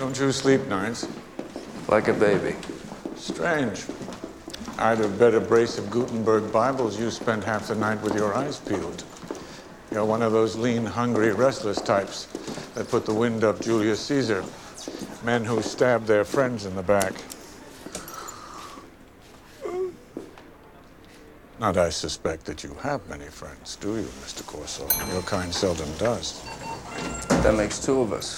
Don't you sleep nights? Like a baby. Strange. I'd have bet a brace of Gutenberg Bibles you spent half the night with your eyes peeled. You're one of those lean, hungry, restless types that put the wind up Julius Caesar. Men who stabbed their friends in the back. Not I suspect that you have many friends, do you, Mr. Corso? Your kind seldom does. That makes two of us.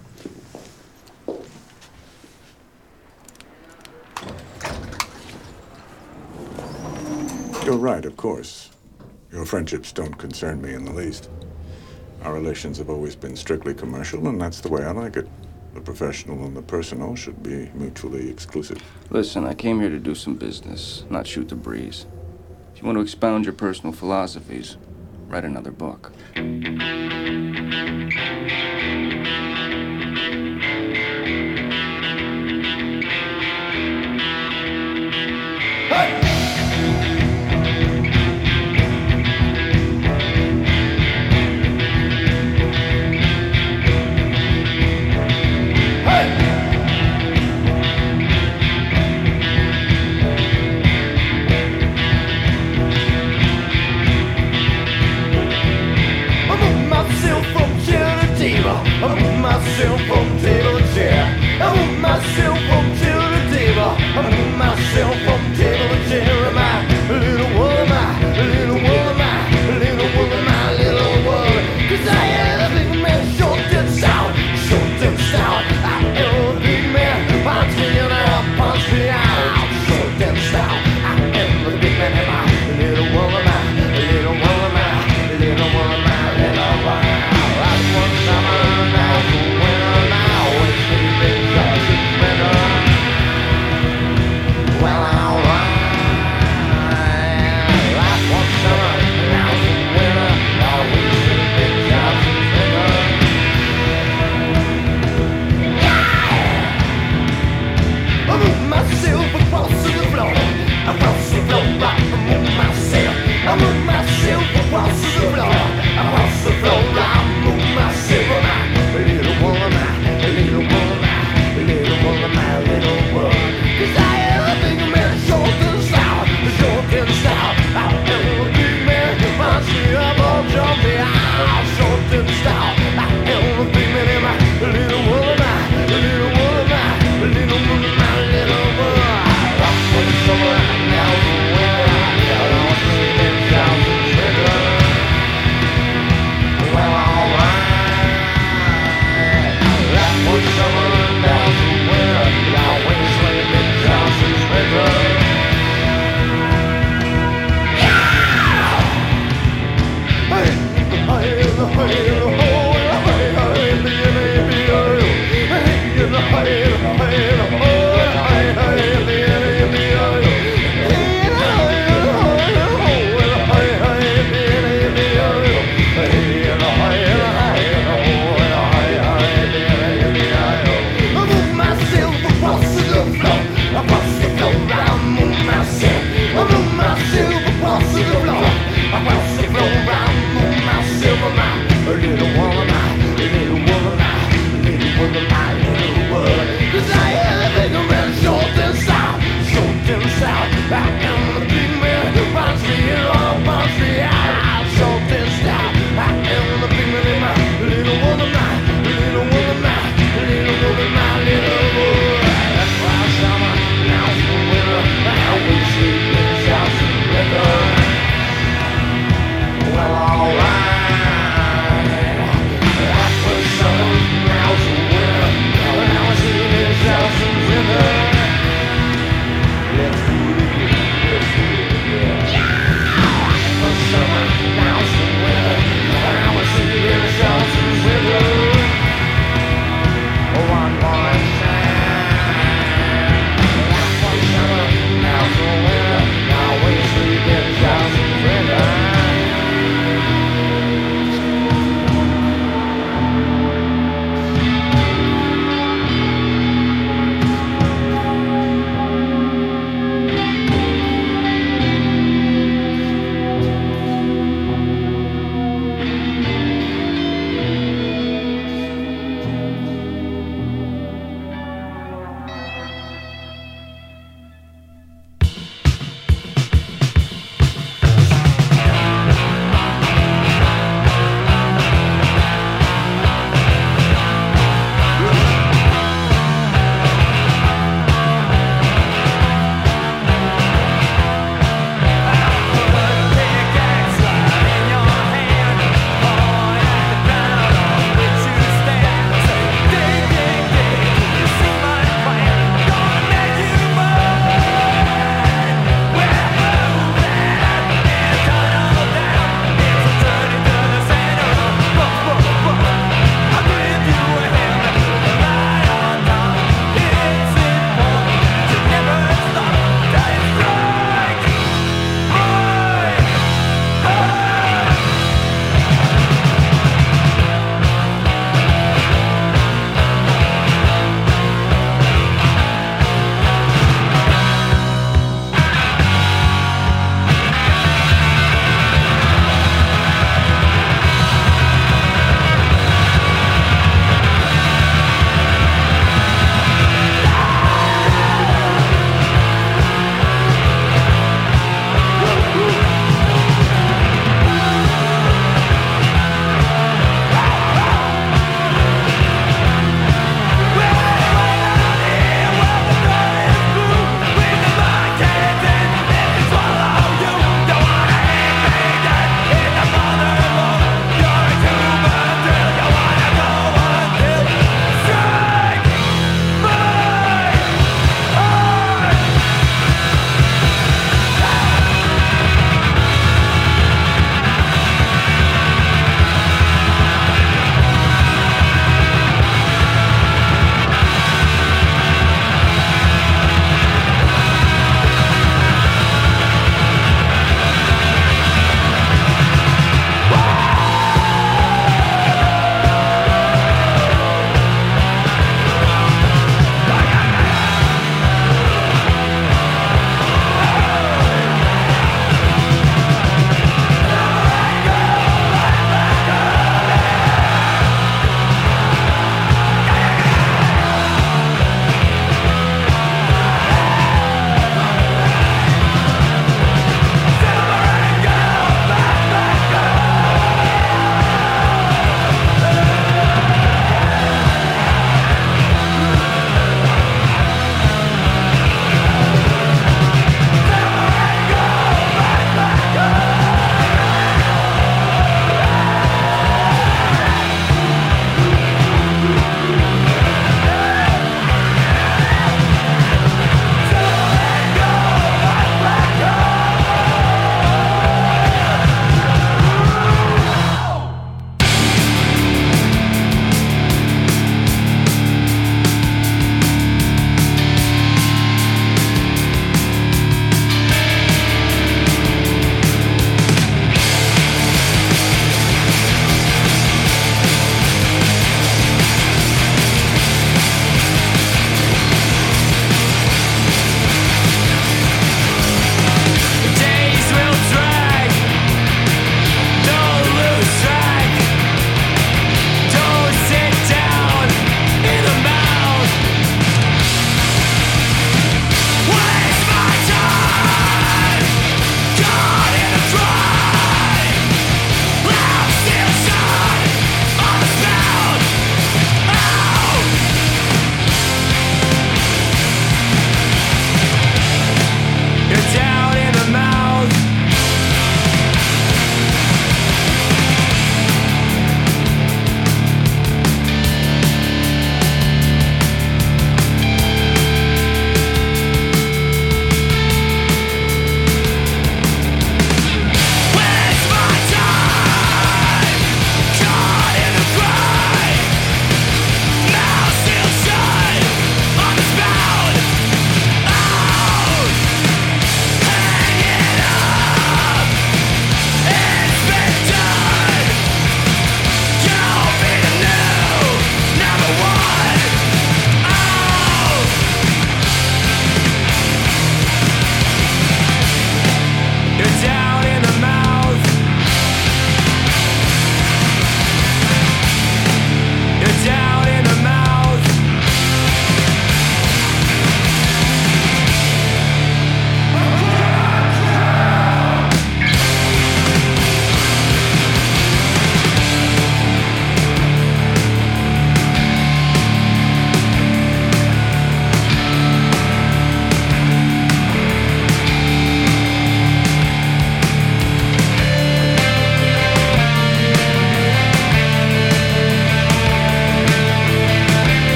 You're right, of course. Your friendships don't concern me in the least. Our relations have always been strictly commercial, and that's the way I like it. The professional and the personal should be mutually exclusive. Listen, I came here to do some business, not shoot the breeze. If you want to expound your personal philosophies, write another book. Hey! My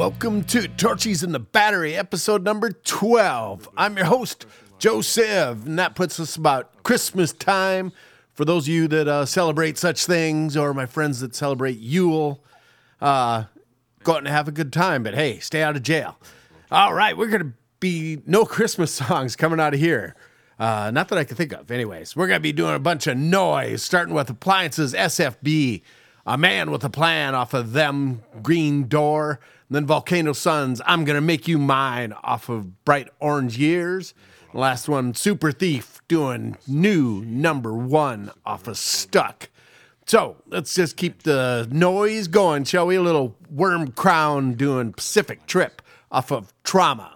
Welcome to Torchies in the Battery, episode number 12. I'm your host, Joe Siv, and that puts us about Christmas time. For those of you that celebrate such things, or my friends that celebrate Yule, go out and have a good time, but hey, stay out of jail. All right, we're going to be no Christmas songs coming out of here. Not that I can think of. Anyways, we're going to be doing a bunch of noise, starting with Appliances SFB, A Man with a Plan off of Them, Green Door, and then Volcano Suns, I'm Gonna Make You Mine off of Bright Orange Years. The last one, Super Thief, doing New Number 1 off of Stuck. So let's just keep the noise going, shall we? A little Worm Crown doing Pacific Trip off of Trauma.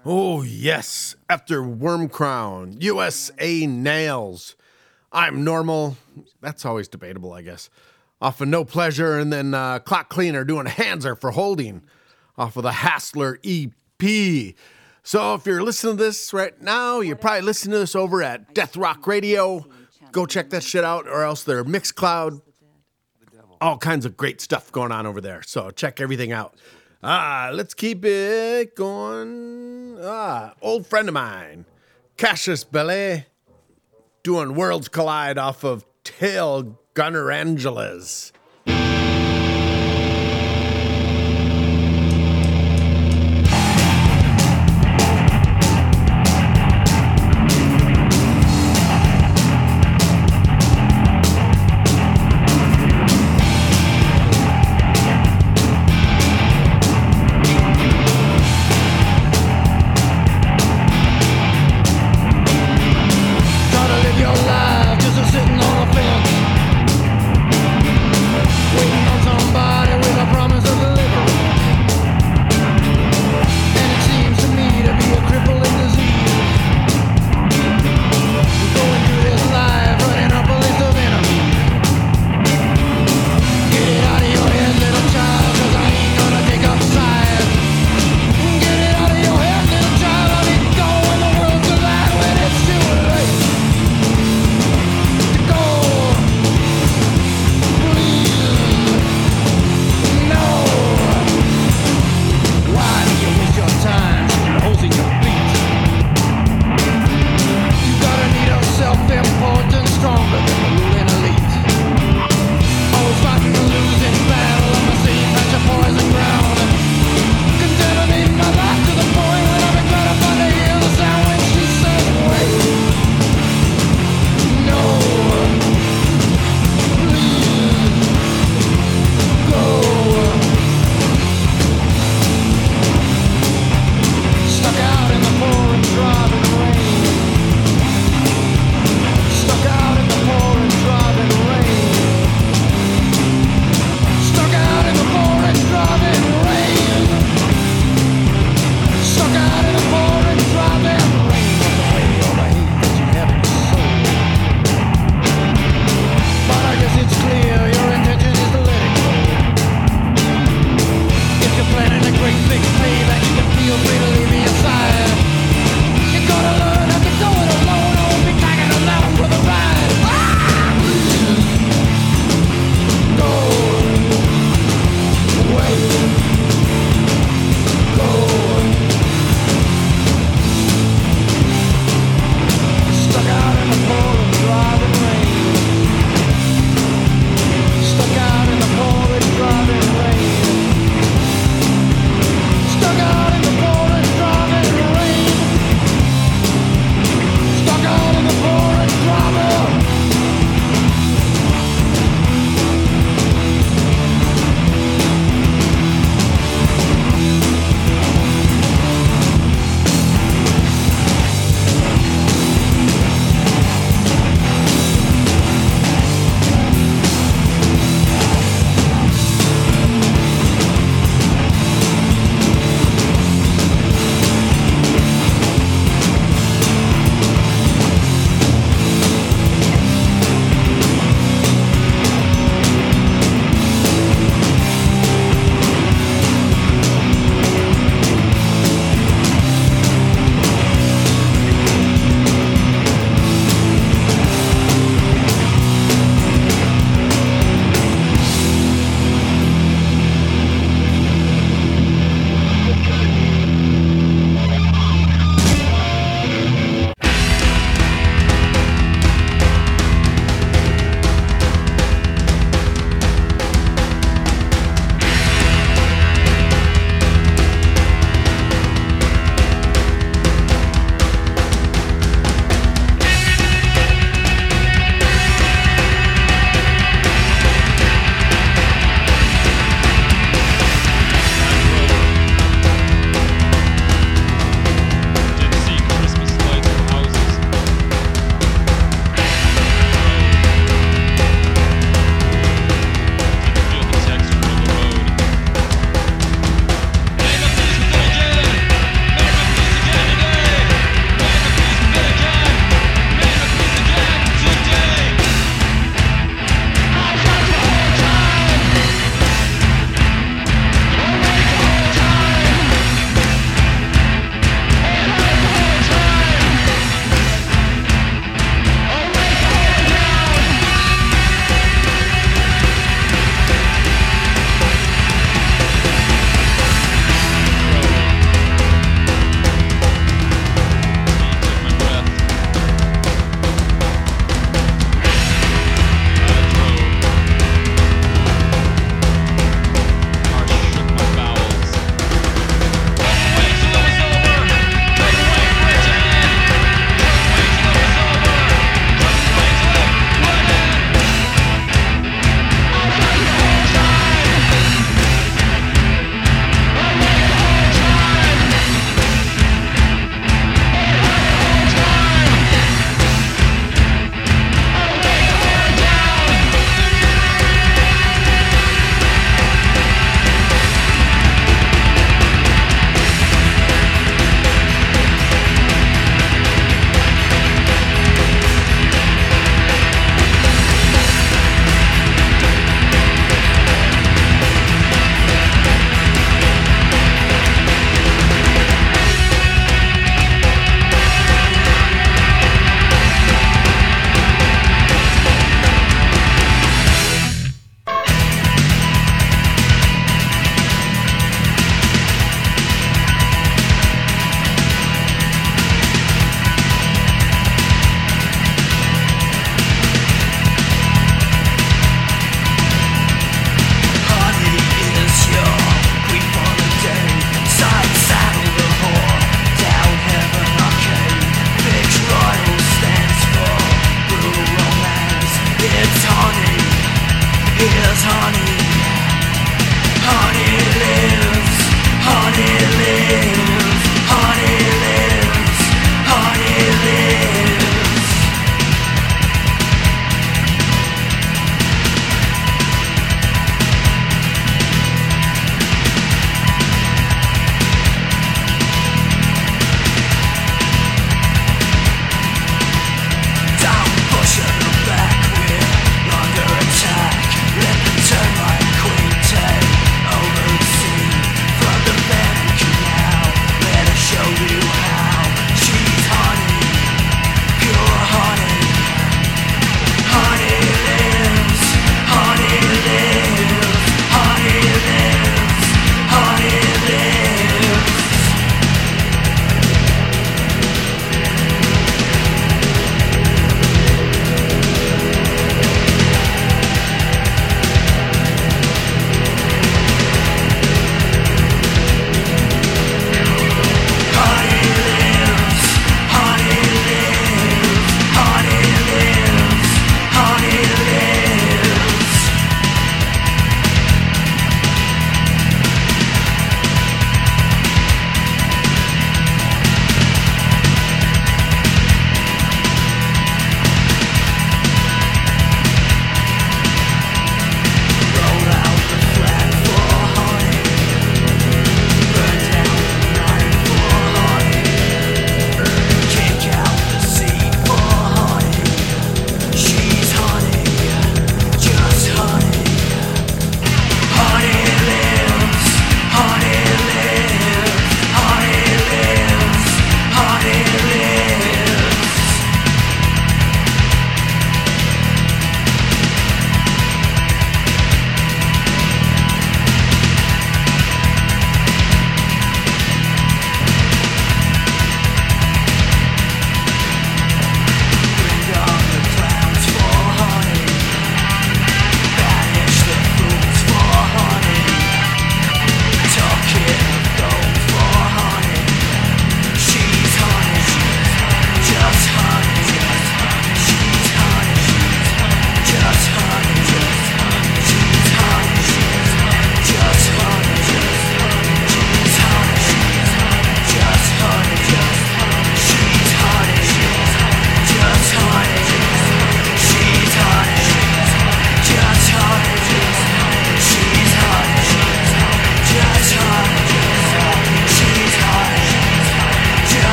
Oh, yes. After Worm Crown, USA Nails. I'm Normal. That's always debatable, I guess. Off of No Pleasure, and then Clock Cleaner doing Hanser for Holding off of the Hassler EP. So if you're listening to this right now, you're probably listening to this over at Death Rock Radio. Go check that shit out, or else their Mixcloud. All kinds of great stuff going on over there. So check everything out. Let's keep it going. Old friend of mine, Cassius Belay, doing Worlds Collide off of Tail Gunner Angeles. Try to live your life just a sitting on a fence.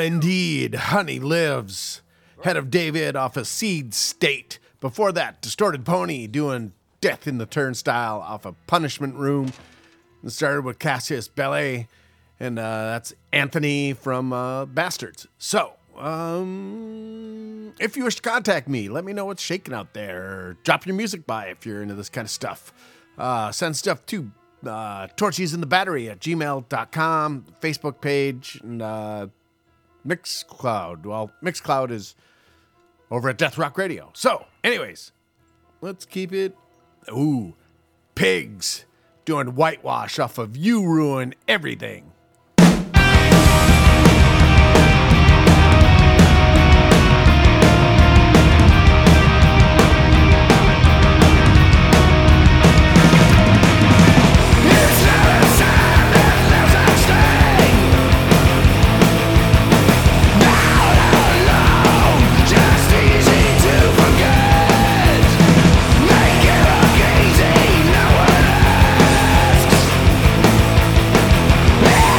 indeed. Honey Lives. Head of David off of Seed State. Before that, Distorted Pony doing Death in the Turnstile off of Punishment Room. And started with Cassius Belay. And that's Anthony from Bastards. So, if you wish to contact me, let me know what's shaking out there. Drop your music by if you're into this kind of stuff. Send stuff to torchysinthebattery at gmail.com, Facebook page, and Mixcloud. Well, Mixcloud is over at Death Rock Radio. So, anyways, let's keep it. Ooh, Pigs doing Whitewash off of You Ruin Everything. Easy, no one asks.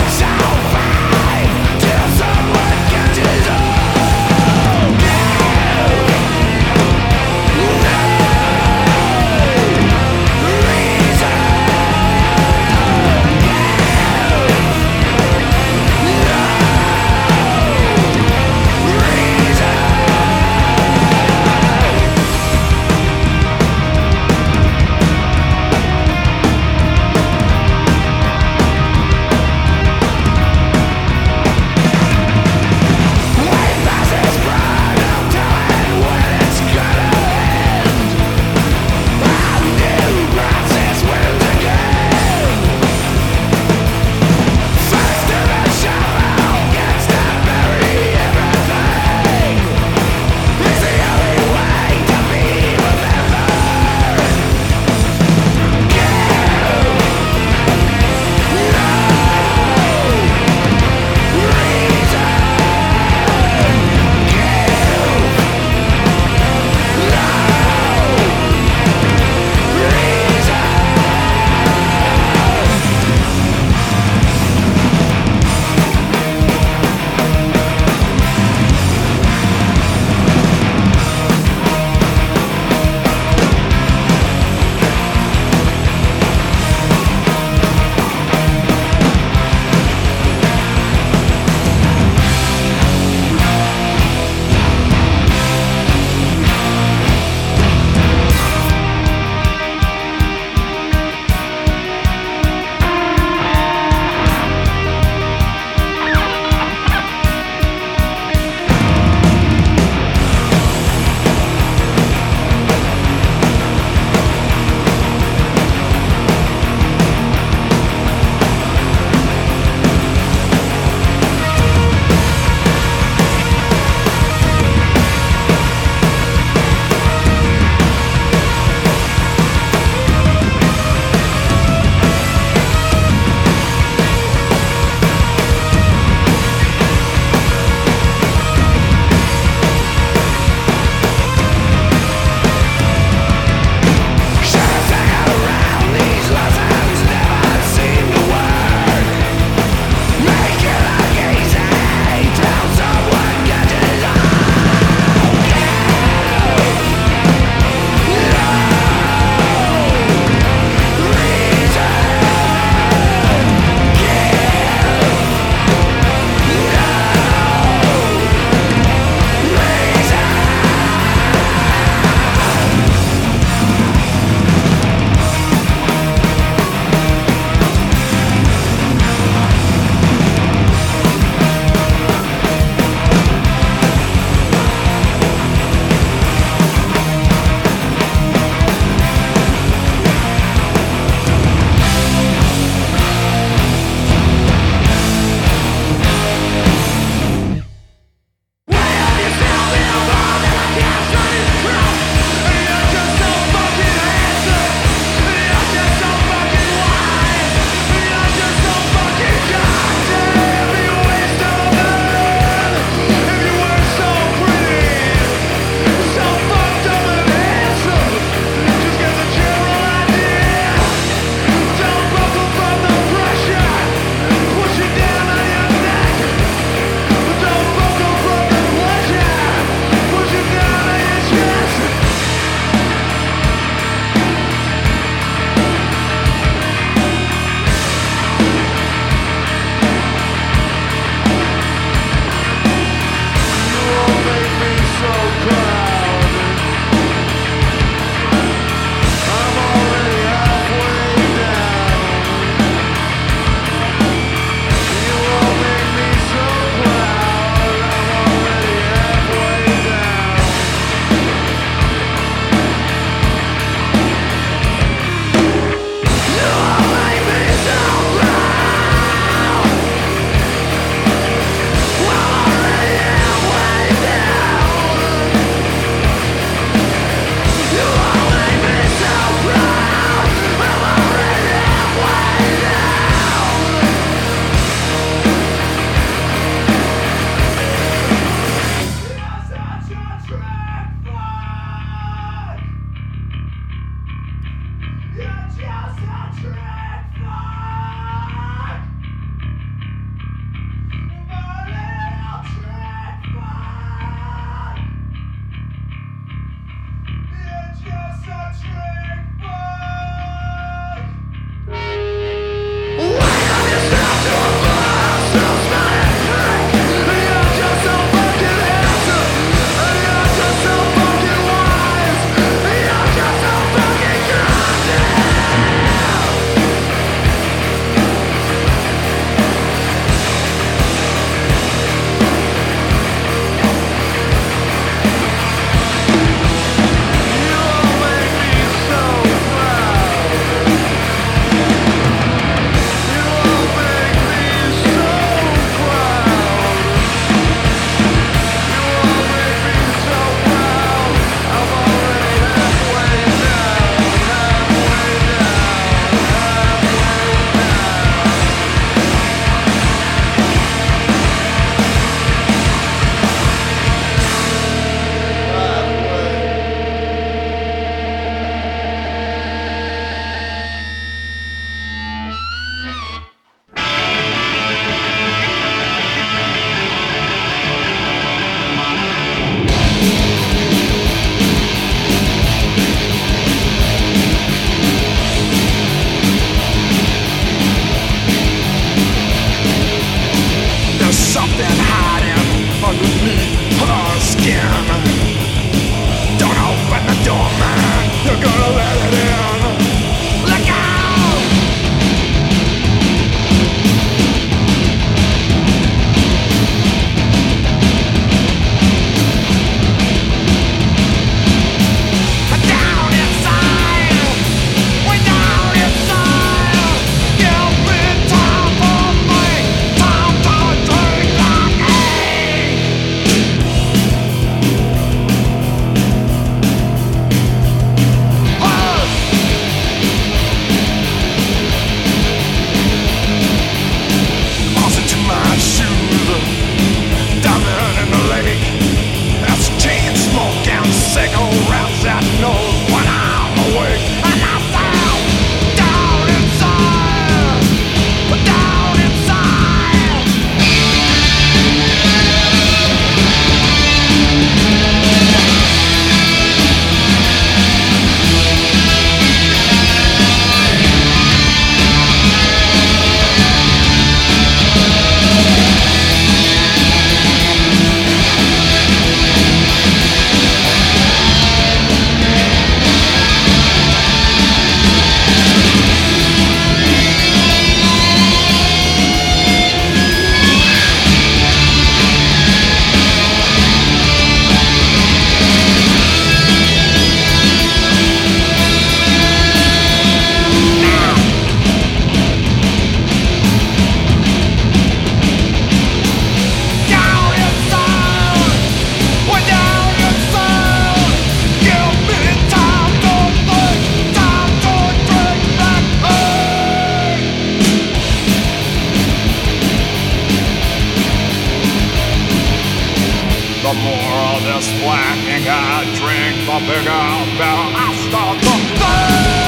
I drink, the bigger, better I start to think.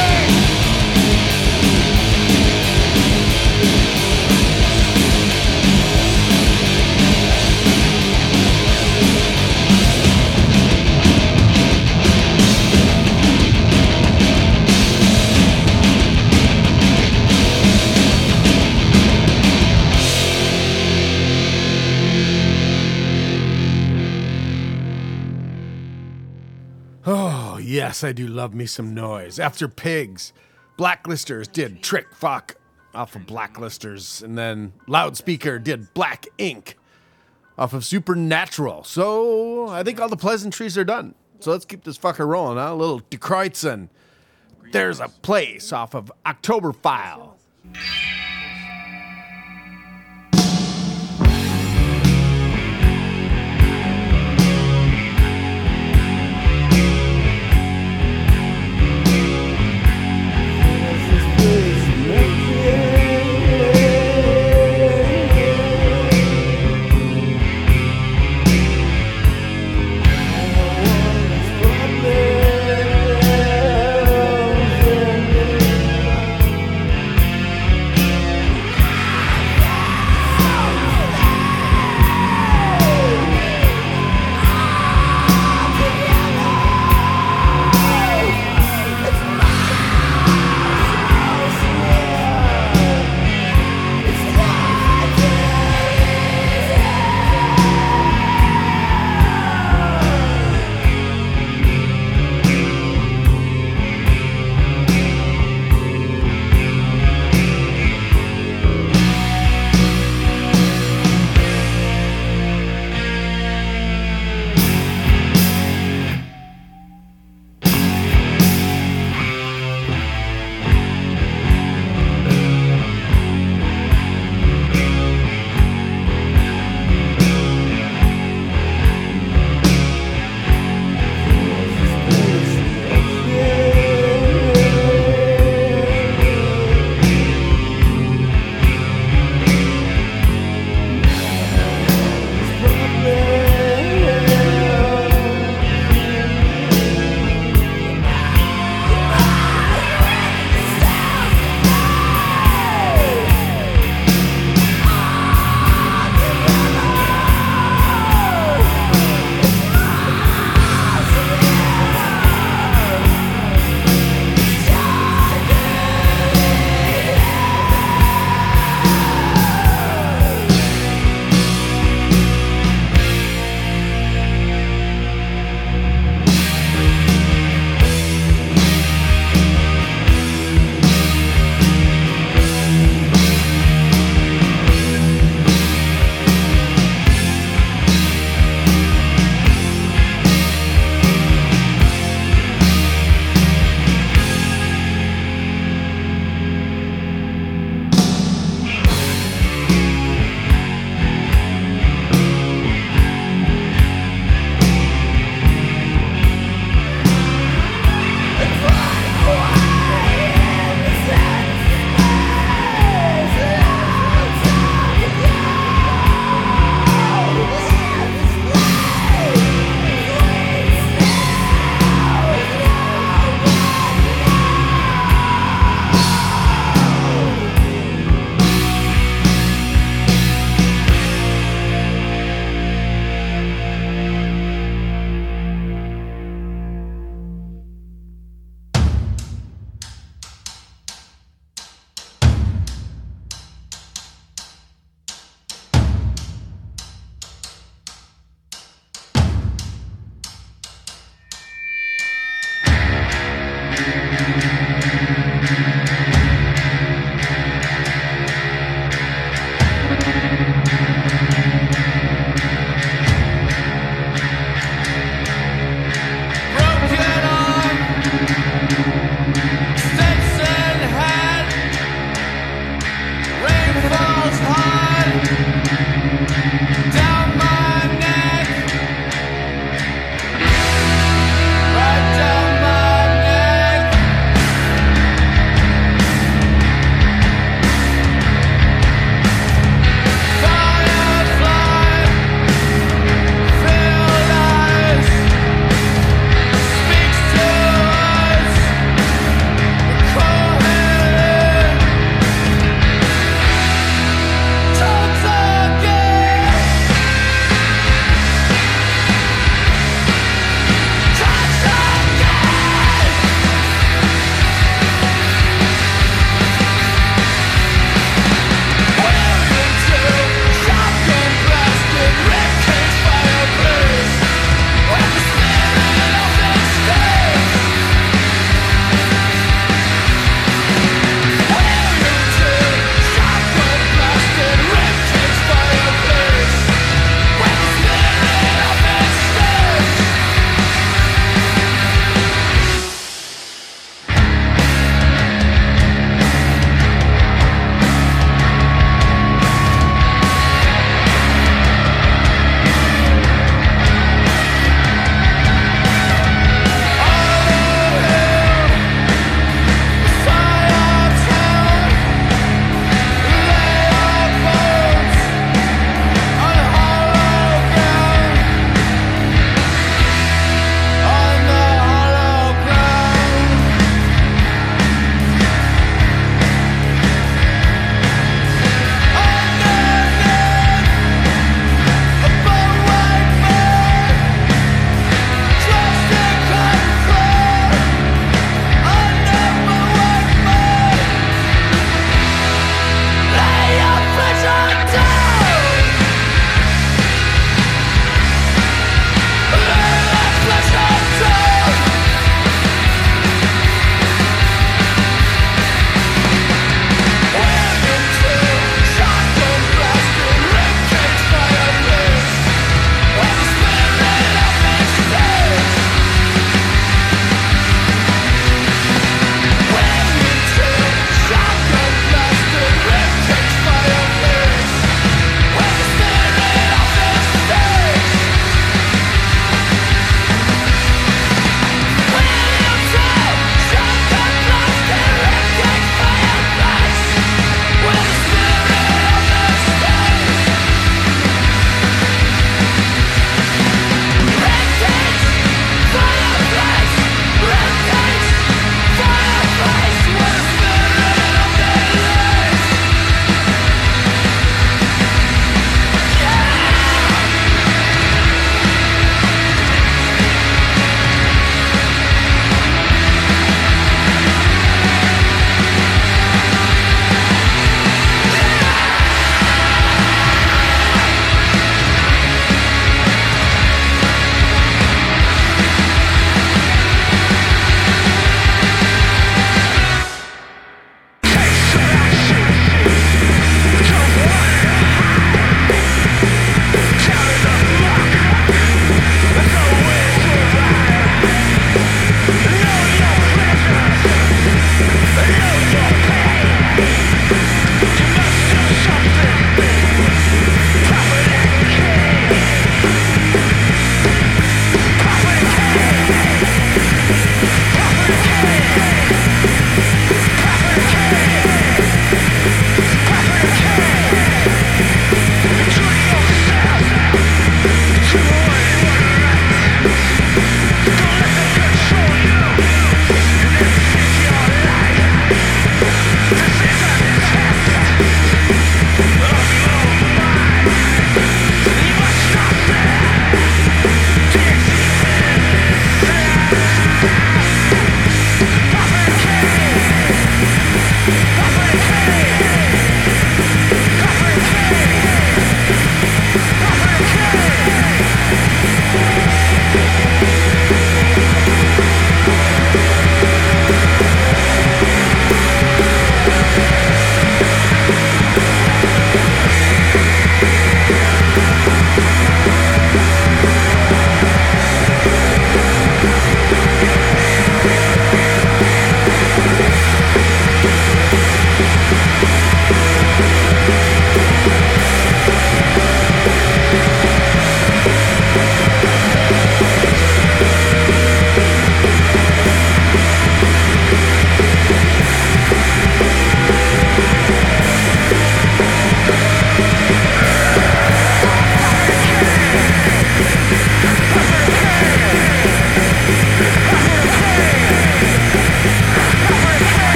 Oh, yes, I do love me some noise. After Pigs, Blacklisters did Trick Fuck off of Blacklisters, and then Loudspeaker did Black Ink off of Supernatural. So I think all the pleasantries are done. So let's keep this fucker rolling, huh? A little De Kreutzen. There's a Place off of October File.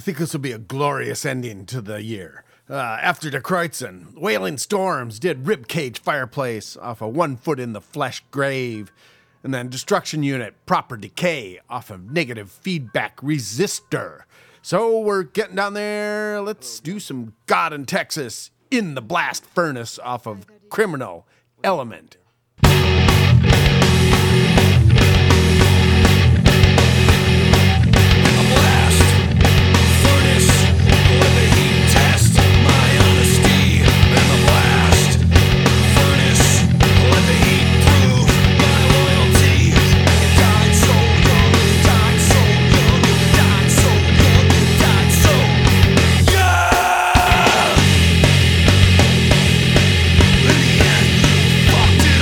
think this will be a glorious ending to the year. After De Kreutzen, Wailing Storms did Ribcage Fireplace off of One Foot in the Flesh Grave. And then Destruction Unit, Proper Decay off of Negative Feedback Resistor. So we're getting down there. Let's do some God in Texas in the Blast Furnace off of Criminal Element. Fucked it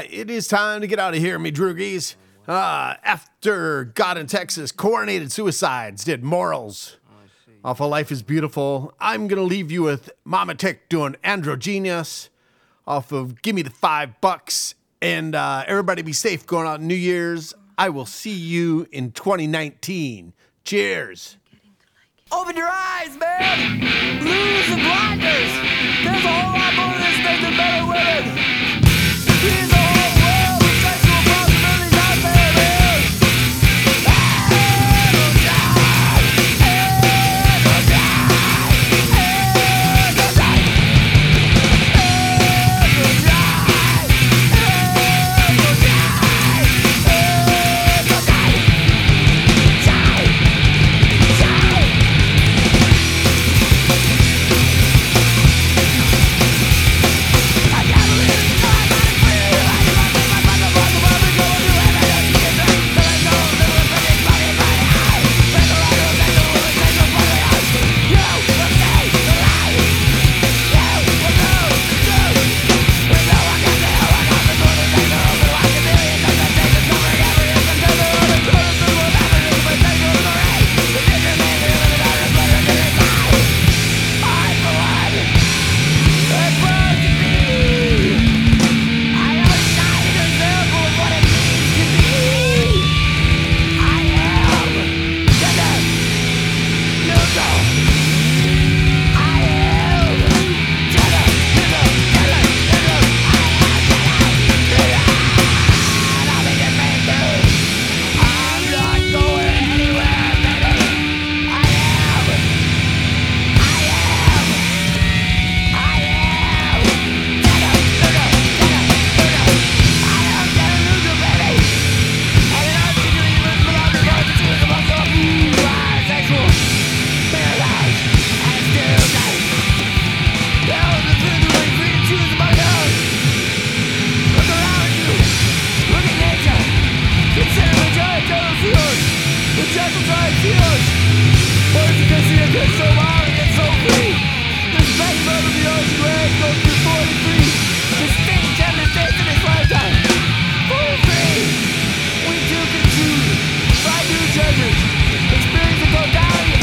It is time to get out of here, me droogies. After God in Texas, Coordinated Suicides did Morals off of Life is Beautiful. I'm going to leave you with Mama Tick doing Androgenius off of Gimme the $5. And everybody be safe going out New Year's. I will see you in 2019. Cheers. Open your eyes, man! Lose the blinders! There's a whole lot more to this thing than men and women! Here's a whole world of sexual possibilities out there, man!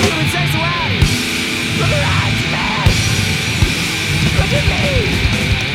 Look at me!